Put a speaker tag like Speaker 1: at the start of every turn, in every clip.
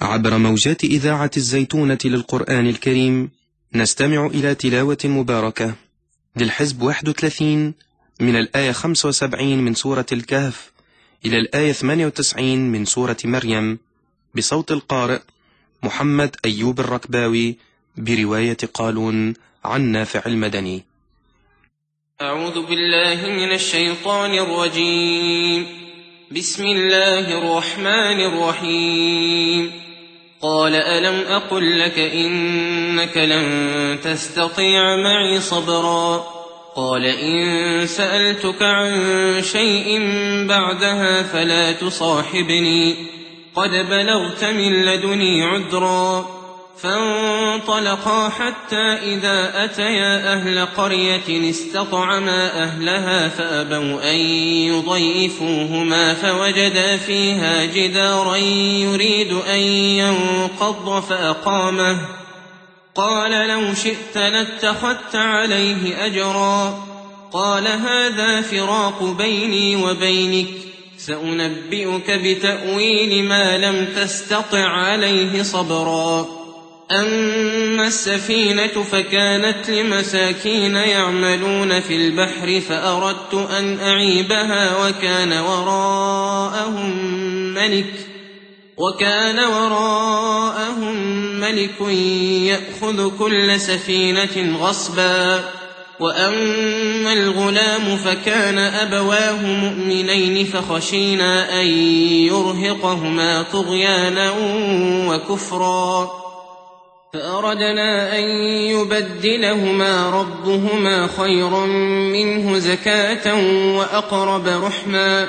Speaker 1: عبر موجات إذاعة الزيتونة للقرآن الكريم نستمع إلى تلاوة مباركة للحزب 31 من الآية 75 من سورة الكهف إلى الآية 98 من سورة مريم بصوت القارئ محمد أيوب الركباوي برواية قالون عن نافع المدني.
Speaker 2: أعوذ بالله من الشيطان الرجيم. بسم الله الرحمن الرحيم. قال ألم أقل لك إنك لن تستطيع معي صبرا. قال إن سألتك عن شيء بعدها فلا تصاحبني قد بلغت من لدني عذرا. فانطلقا حتى إذا أتيا أهل قرية استطعما أهلها فأبوا أن يضيفوهما فوجدا فيها جدارا يريد أن ينقض فأقامه. قال لو شئت لاتخذت عليه أجرا. قال هذا فراق بيني وبينك سأنبئك بتأويل ما لم تستطع عليه صبرا. أما السفينة فكانت لمساكين يعملون في البحر فأردت أن أعيبها وكان وراءهم ملك يأخذ كل سفينة غصبا. وأما الغلام فكان أبواه مؤمنين فخشينا أن يرهقهما طغيانا وكفرا فأردنا أن يبدلهما ربهما خيرا منه زكاة وأقرب رحما.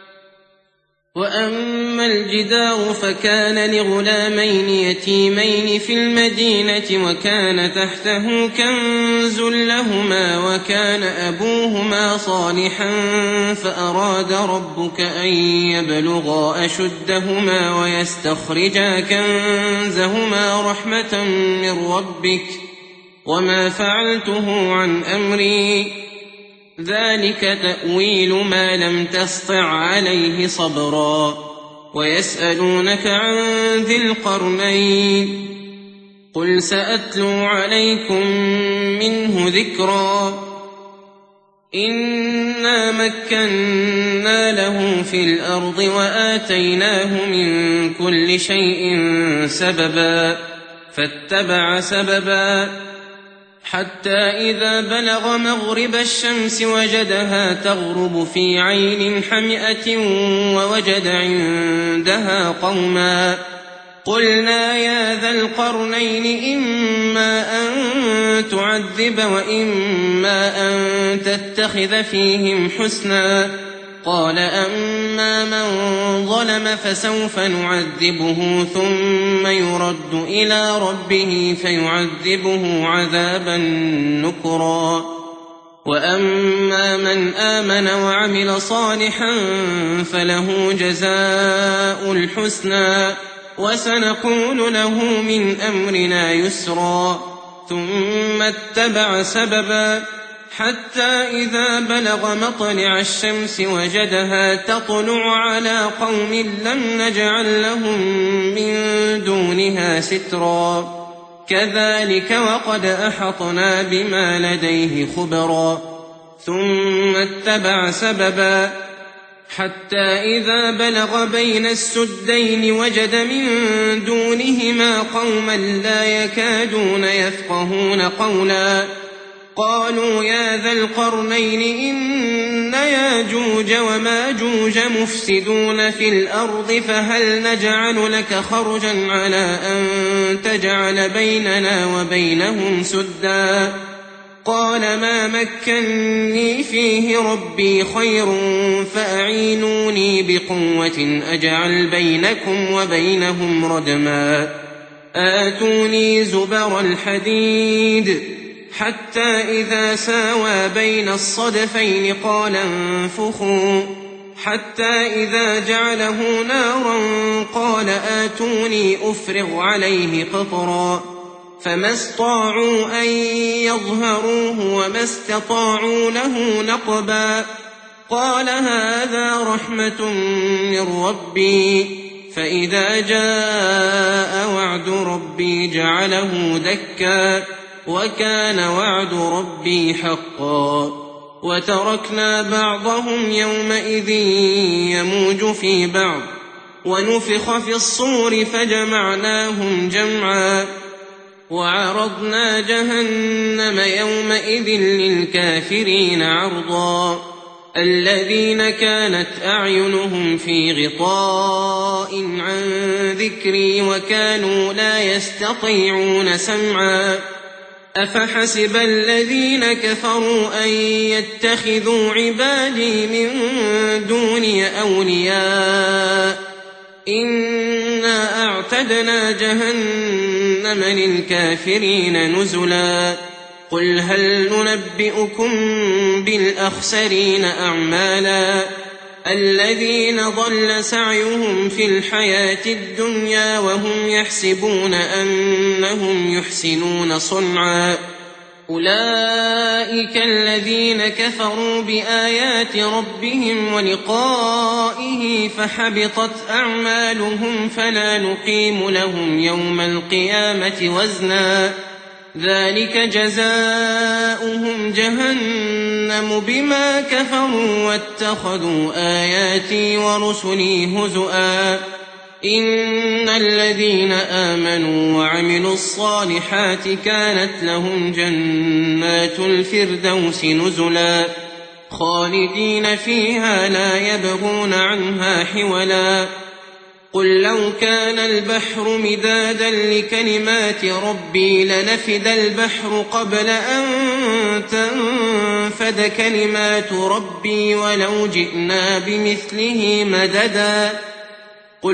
Speaker 2: وأما الجدار فكان لغلامين يتيمين في المدينة وكان تحته كنز لهما وكان أبوهما صالحا فأراد ربك أن يبلغا أشدهما ويستخرجا كنزهما رحمة من ربك وما فعلته عن أمري ذلك تأويل ما لم تسطع عليه صبرا. ويسألونك عن ذي القرنين قل سأتلو عليكم منه ذكرا. إنا مكنا له في الأرض وآتيناه من كل شيء سببا فاتبع سببا حتى إذا بلغ مغرب الشمس وجدها تغرب في عين حمئة ووجد عندها قوما. قلنا يا ذا القرنين إما أن تعذب وإما أن تتخذ فيهم حسنا. قال أما من ظلم فسوف نعذبه ثم يرد إلى ربه فيعذبه عذابا نكرا. وأما من آمن وعمل صالحا فله جزاء الحسنى وسنقول له من أمرنا يسرا. ثم اتبع سببا حتى إذا بلغ مطلع الشمس وجدها تطلع على قوم لم نجعل لهم من دونها سترا. كذلك وقد أحطنا بما لديه خبرا. ثم اتبع سببا حتى إذا بلغ بين السدين وجد من دونهما قوما لا يكادون يفقهون قولا. قالوا يا ذا القرنين إن ياجوج وماجوج مفسدون في الأرض فهل نجعل لك خرجا على أن تجعل بيننا وبينهم سدا. قال ما مكني فيه ربي خير فأعينوني بقوة أجعل بينكم وبينهم ردما. آتوني زبر الحديد حتى إذا ساوى بين الصدفين قال انفخوا حتى إذا جعله نارا قال آتوني أفرغ عليه قطرا. فما استطاعوا أن يظهروه وما استطاعوا له نقبا. قال هذا رحمة من ربي فإذا جاء وعد ربي جعله دكا وكان وعد ربي حقا وتركنا بعضهم يومئذ يموج في بعض ونفخ في الصور فجمعناهم جمعا وعرضنا جهنم يومئذ للكافرين عرضا الذين كانت أعينهم في غطاء عن ذكري وكانوا لا يستطيعون سمعا أفحسب الذين كفروا أن يتخذوا عبادي من دوني أولياء إنا أعتدنا جهنم للكافرين نزلا قل هل ننبئكم بالأخسرين أعمالا الذين ضل سعيهم في الحياة الدنيا وهم يحسبون أنهم يحسنون صنعا أولئك الذين كفروا بآيات ربهم ولقائه فحبطت أعمالهم فلا نقيم لهم يوم القيامة وزنا ذلك جزاؤهم جهنم بما كفروا واتخذوا آياتي ورسلي هزؤا إن الذين آمنوا وعملوا الصالحات كانت لهم جنات الفردوس نزلا خالدين فيها لا يبغون عنها حولا قل لو كان البحر مدادا لكلمات ربي لنفد البحر قبل أن تنفد كلمات ربي ولو جئنا بمثله مددا قل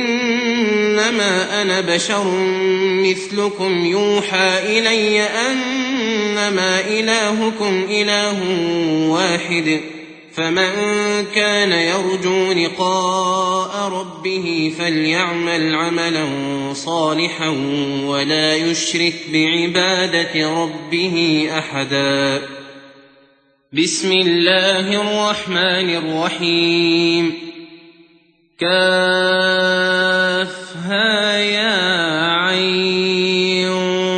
Speaker 2: إنما أنا بشر مثلكم يوحى إلي أنما إلهكم إله واحد فمن كان يرجو لقاء ربه فليعمل عملا صالحا ولا يشرك بعبادة ربه أحدا بسم الله الرحمن الرحيم كافها يا عين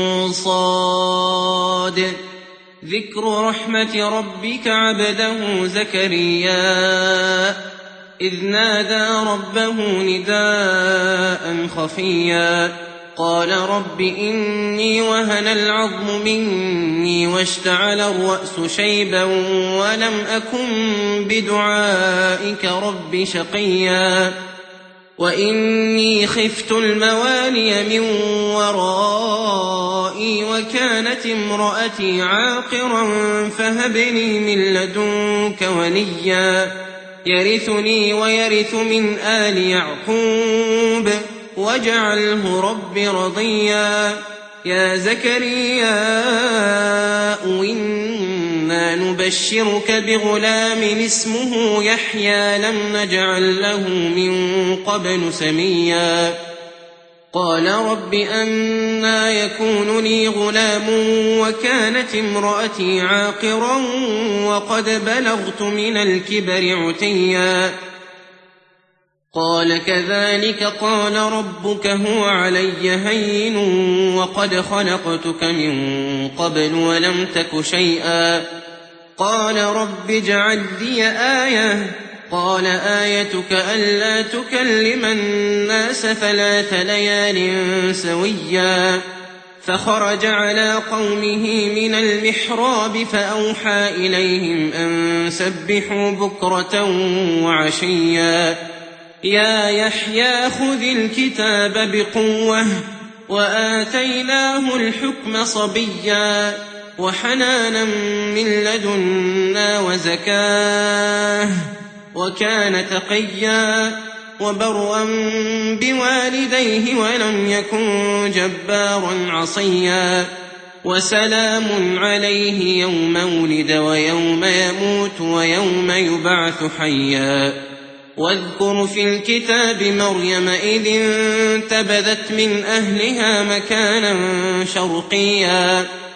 Speaker 2: صاد ذكر رحمة ربك عبده زكريا إذ نادى ربه نداء خفيا قال رب إني وهن العظم مني واشتعل الرأس شيبا ولم أكن بدعائك رب شقيا وإني خفت الموالي من ورائي وكانت امرأتي عاقرا فهب لي من لدنك وليا يرثني ويرث من آل يعقوب واجعله رب رضيا يا زكريا إنا نبشرك بغلام اسمه يحيى لم نجعل له من قبل سميا قال رب أنى يكون لي غلام وكانت امرأتي عاقرا وقد بلغت من الكبر عتيا قال كذلك قال ربك هو علي هين وقد خلقتك من قبل ولم تك شيئا قال رب اجعل لي آية قال آيتك ألا تكلم الناس 3 ليال سويا فخرج على قومه من المحراب فأوحى إليهم أن سبحوا بكرة وعشيا يا يحيى خذ الكتاب بقوة وآتيناه الحكم صبيا وحنانا من لدنا وزكاه وكان تقيا وبرا بوالديه ولم يكن جبارا عصيا وسلام عليه يوم ولد ويوم يموت ويوم يبعث حيا واذكر في الكتاب مريم إذ انتبذت من أهلها مكانا شرقيا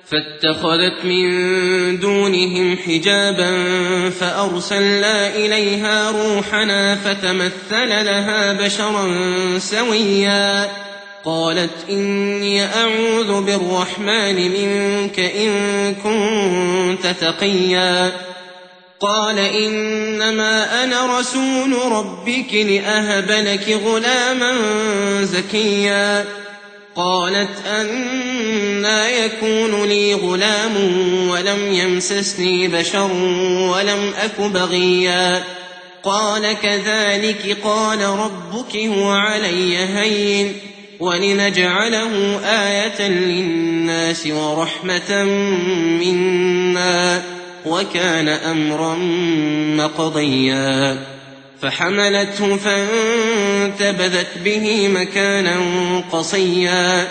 Speaker 2: فاتخذت من دونهم حجابا فأرسلنا إليها روحنا فتمثل لها بشرا سويا قالت إني أعوذ بالرحمن منك إن كنت تقيا قال إنما أنا رسول ربك لأهب لك غلاما زكيا قالت أنى يكون لي غلام ولم يمسسني بشر ولم أك بغيا قال كذلك قال ربك هو علي هين ولنجعله آية للناس ورحمة منا وكان أمرا مقضيا فحملته فانتبذت به مكانا قصيا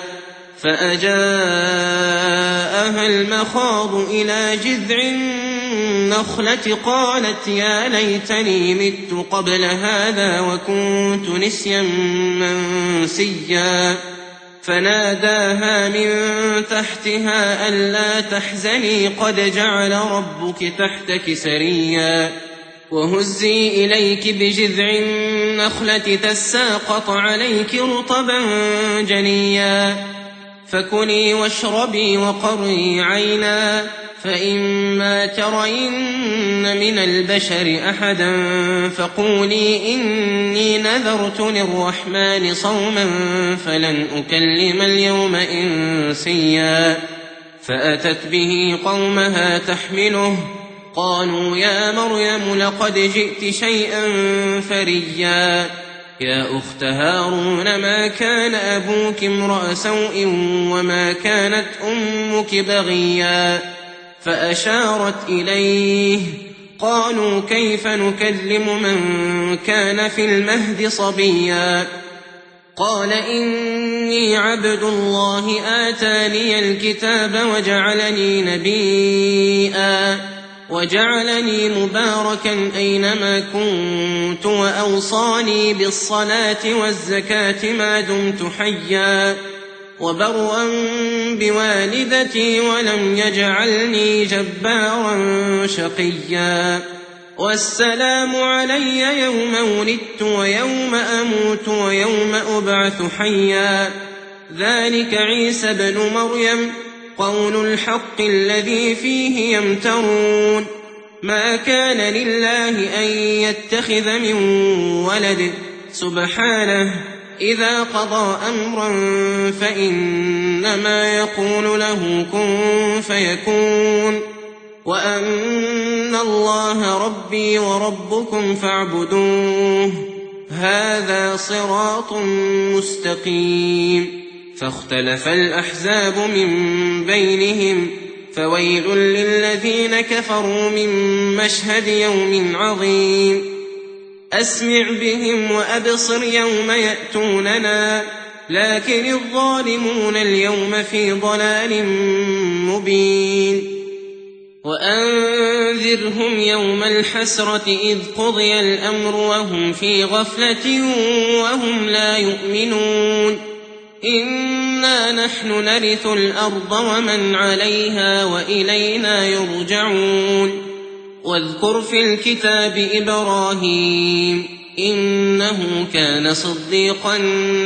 Speaker 2: فأجاءها المخاض إلى جذع النخلة قالت يا ليتني مت قبل هذا وكنت نسيا منسيا فناداها من تحتها ألا تحزني قد جعل ربك تحتك سريا وهزي إليك بجذع النخلة تساقط عليك رطبا جنيا فكلي واشربي وقري عينا فإما ترين من البشر أحدا فقولي إني نذرت للرحمن صوما فلن أكلم اليوم إنسيا فأتت به قومها تحمله قالوا يا مريم لقد جئت شيئا فريا يا أخت هارون ما كان أبوك امرأ سوء وما كانت أمك بغيا فأشارت إليه قالوا كيف نكلم من كان في المهد صبيا قال إني عبد الله آتاني الكتاب وجعلني نبيا وجعلني مباركا أينما كنت وأوصاني بالصلاة والزكاة ما دمت حيا وبرا بوالدتي ولم يجعلني جبارا شقيا والسلام علي يوم ولدت ويوم أموت ويوم أبعث حيا ذلك عيسى بن مريم قول الحق الذي فيه يمترون ما كان لله أن يتخذ من ولد سبحانه إذا قضى أمرا فإنما يقول له كن فيكون وأن الله ربي وربكم فاعبدوه هذا صراط مستقيم فاختلف الأحزاب من بينهم فويل للذين كفروا من مشهد يوم عظيم أسمع بهم وأبصر يوم يأتوننا لكن الظالمون اليوم في ضلال مبين وأنذرهم يوم الحسرة إذ قضي الأمر وهم في غفلة وهم لا يؤمنون إنا نحن نرث الأرض ومن عليها وإلينا يرجعون واذكر في الكتاب إبراهيم إنه كان صديقا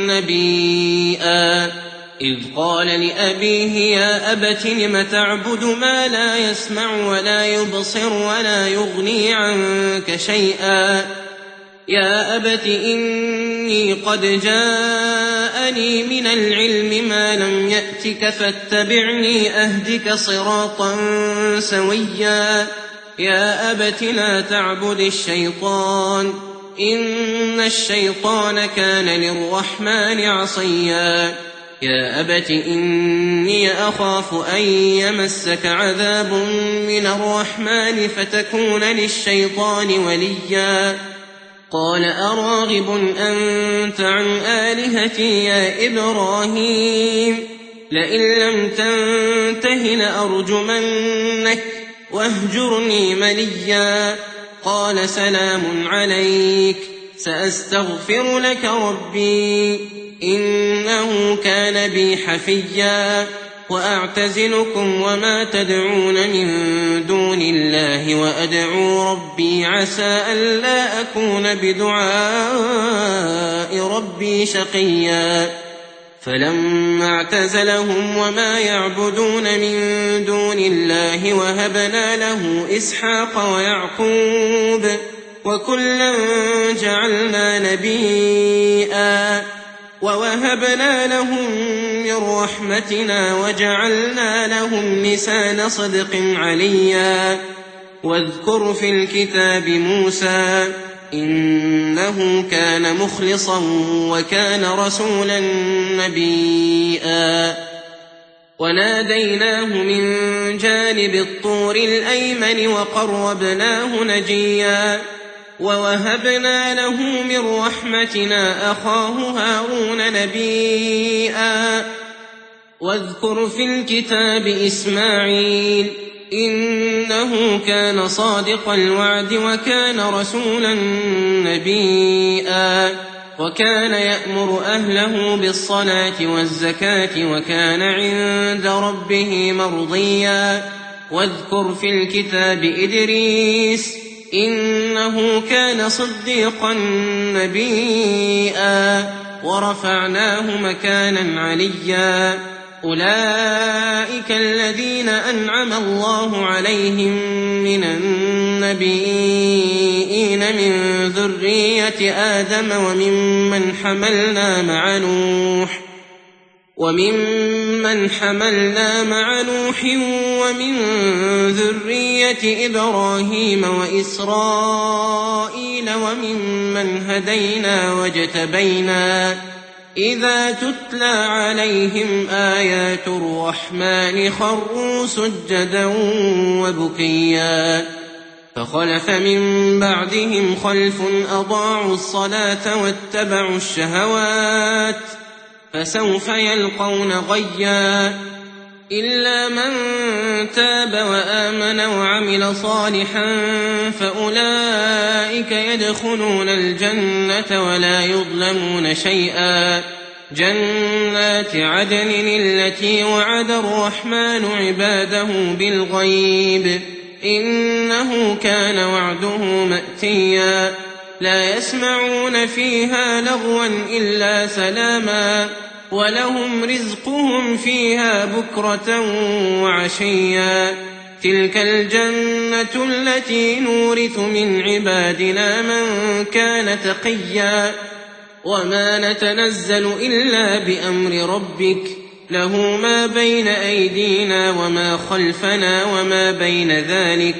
Speaker 2: نبيا إذ قال لأبيه يا أبت لم تعبد ما لا يسمع ولا يبصر ولا يغني عنك شيئا يا أبت إني قد جاءني من العلم ما لم يأتك فاتبعني أهدك صراطا سويا يا أبت لا تعبد الشيطان إن الشيطان كان للرحمن عصيا يا أبت إني أخاف أن يمسك عذاب من الرحمن فتكون للشيطان وليا قال أراغب أنت عن آلهتي يا إبراهيم لئن لم تنته لأرجمنك واهجرني مليا قال سلام عليك سأستغفر لك ربي إنه كان بي حفيا وأعتزلكم وما تدعون من دون الله وأدعو ربي عسى ألا أكون بدعاء ربي شقيا فلما اعتزلهم وما يعبدون من دون الله وهبنا له إسحاق ويعقوب وكلا جعلنا نبيا ووهبنا لهم من رحمتنا وجعلنا لهم لسان صدق عليا واذكر في الكتاب موسى إنه كان مخلصا وكان رسولا نبيا وناديناه من جانب الطور الأيمن وقربناه نجيا ووهبنا له من رحمتنا أخاه هارون نبيا واذكر في الكتاب إسماعيل إنه كان صادق الوعد وكان رسولا نبيا وكان يأمر أهله بالصلاة والزكاة وكان عند ربه مرضيا واذكر في الكتاب إدريس إنه كان صديقا نبيا ورفعناه مكانا عليا أولئك الذين أنعم الله عليهم من النبيين من ذرية آدم وممن حملنا مع نوح ومن ذرية إبراهيم وإسرائيل وممن هدينا واجتبينا إذا تتلى عليهم آيات الرحمن خروا سجدا وبكيا فخلف من بعدهم خلف أضاعوا الصلاة واتبعوا الشهوات فسوف يلقون غيا إلا من تاب وآمن وعمل صالحا فأولئك يدخلون الجنة ولا يظلمون شيئا جنات عدن التي وعد الرحمن عباده بالغيب إنه كان وعده مأتيا لا يسمعون فيها لغوا إلا سلاما ولهم رزقهم فيها بكرة وعشيا تلك الجنة التي نورث من عبادنا من كان تقيا وما نتنزل إلا بأمر ربك له ما بين أيدينا وما خلفنا وما بين ذلك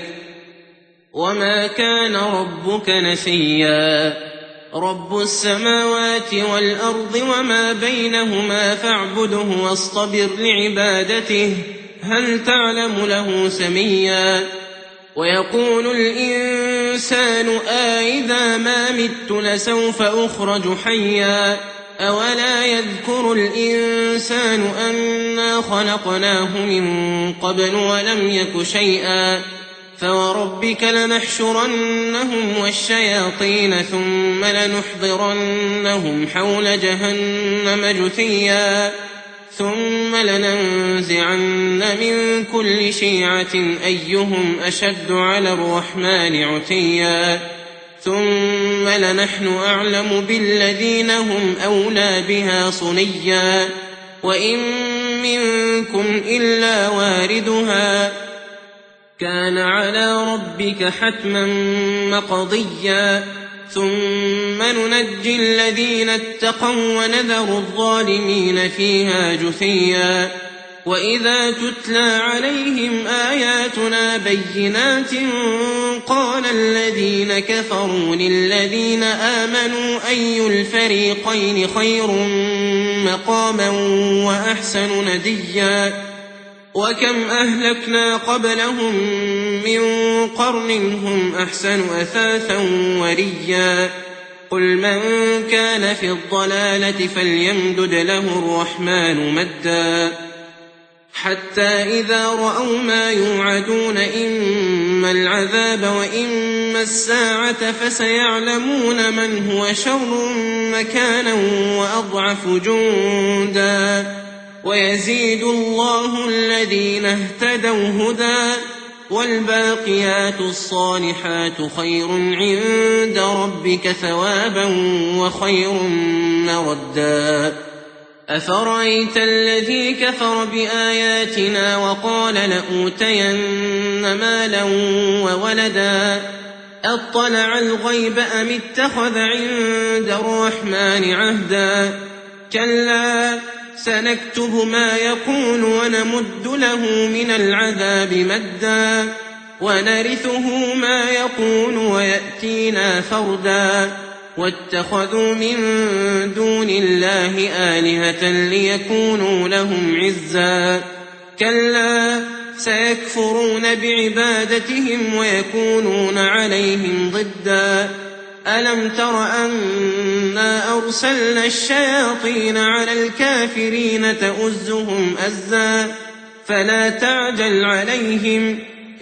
Speaker 2: وما كان ربك نسيا رب السماوات والأرض وما بينهما فاعبده واصطبر لعبادته هل تعلم له سميا ويقول الإنسان أإذا ما مت لسوف أخرج حيا أولا يذكر الإنسان أنا خلقناه من قبل ولم يك شيئا فوربك لنحشرنهم والشياطين ثم لنحضرنهم حول جهنم جثيا ثم لننزعن من كل شيعة أيهم أشد على الرحمن عتيا ثم لنحن أعلم بالذين هم أولى بها صليا وإن منكم إلا واردها كان على ربك حتما مقضيا ثم ننجي الذين اتقوا ونذر الظالمين فيها جثيا وإذا تتلى عليهم آياتنا بينات قال الذين كفروا للذين آمنوا أي الفريقين خير مقاما وأحسن نديا وكم أهلكنا قبلهم من قرن هم أحسن أثاثا وريا قل من كان في الضلالة فليمدد له الرحمن مدا حتى إذا رأوا ما يوعدون إما العذاب وإما الساعة فسيعلمون من هو شر مكانا وأضعف جندا ويزيد الله الذين اهتدوا هدى والباقيات الصالحات خير عند ربك ثوابا وخير مردا أفرأيت الذي كفر بآياتنا وقال لأوتين مالا وولدا أطلع الغيب أم اتخذ عند الرحمن عهدا كلا سنكتب ما يقول ونمد له من العذاب مدا ونرثه ما يقول ويأتينا فردا واتخذوا من دون الله آلهة ليكونوا لهم عزا كلا سيكفرون بعبادتهم ويكونون عليهم ضدا ألم تر أنا أرسلنا الشياطين على الكافرين تؤزهم أزا فلا تعجل عليهم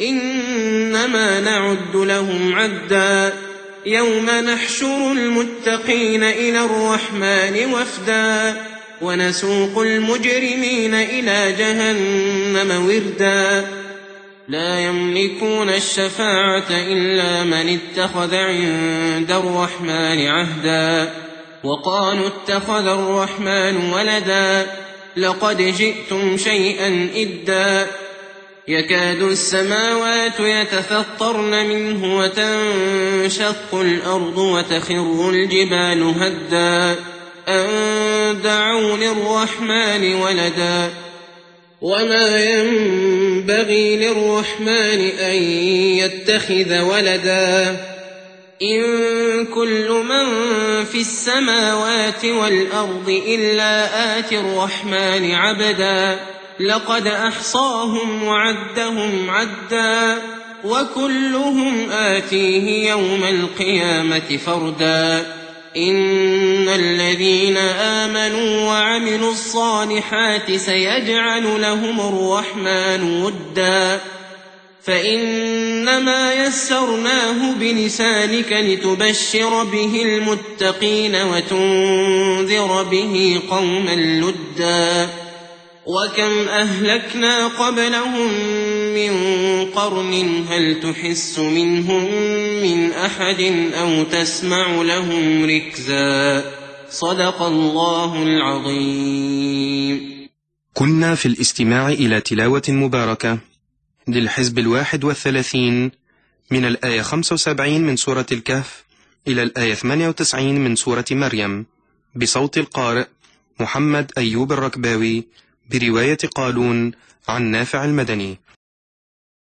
Speaker 2: إنما نعد لهم عدا يوم نحشر المتقين إلى الرحمن وفدا ونسوق المجرمين إلى جهنم وردا لا يملكون الشفاعة إلا من اتخذ عند الرحمن عهدا وقالوا اتخذ الرحمن ولدا لقد جئتم شيئا إدا يكاد السماوات يتفطرن منه وتنشق الأرض وتخر الجبال هدا أن دعوا للرحمن ولدا وما ينبغي للرحمن أن يتخذ ولدا إن كل من في السماوات والأرض إلا آتي الرحمن عبدا لقد أحصاهم وعدهم عدا وكلهم آتيه يوم القيامة فردا إن الذين آمنوا وعملوا الصالحات سيجعل لهم الرحمن ودا فإنما يسرناه بلسانك لتبشر به المتقين وتنذر به قوما لدا وكم أهلكنا قبلهم من قرن هل تحس منهم من أحد أو تسمع لهم ركزا صدق الله العظيم.
Speaker 1: كنا في الاستماع إلى تلاوة مباركة للحزب 31 من الآية 75 من سورة الكهف إلى الآية 98 من سورة مريم بصوت القارئ محمد أيوب الركباوي برواية قالون عن نافع المدني.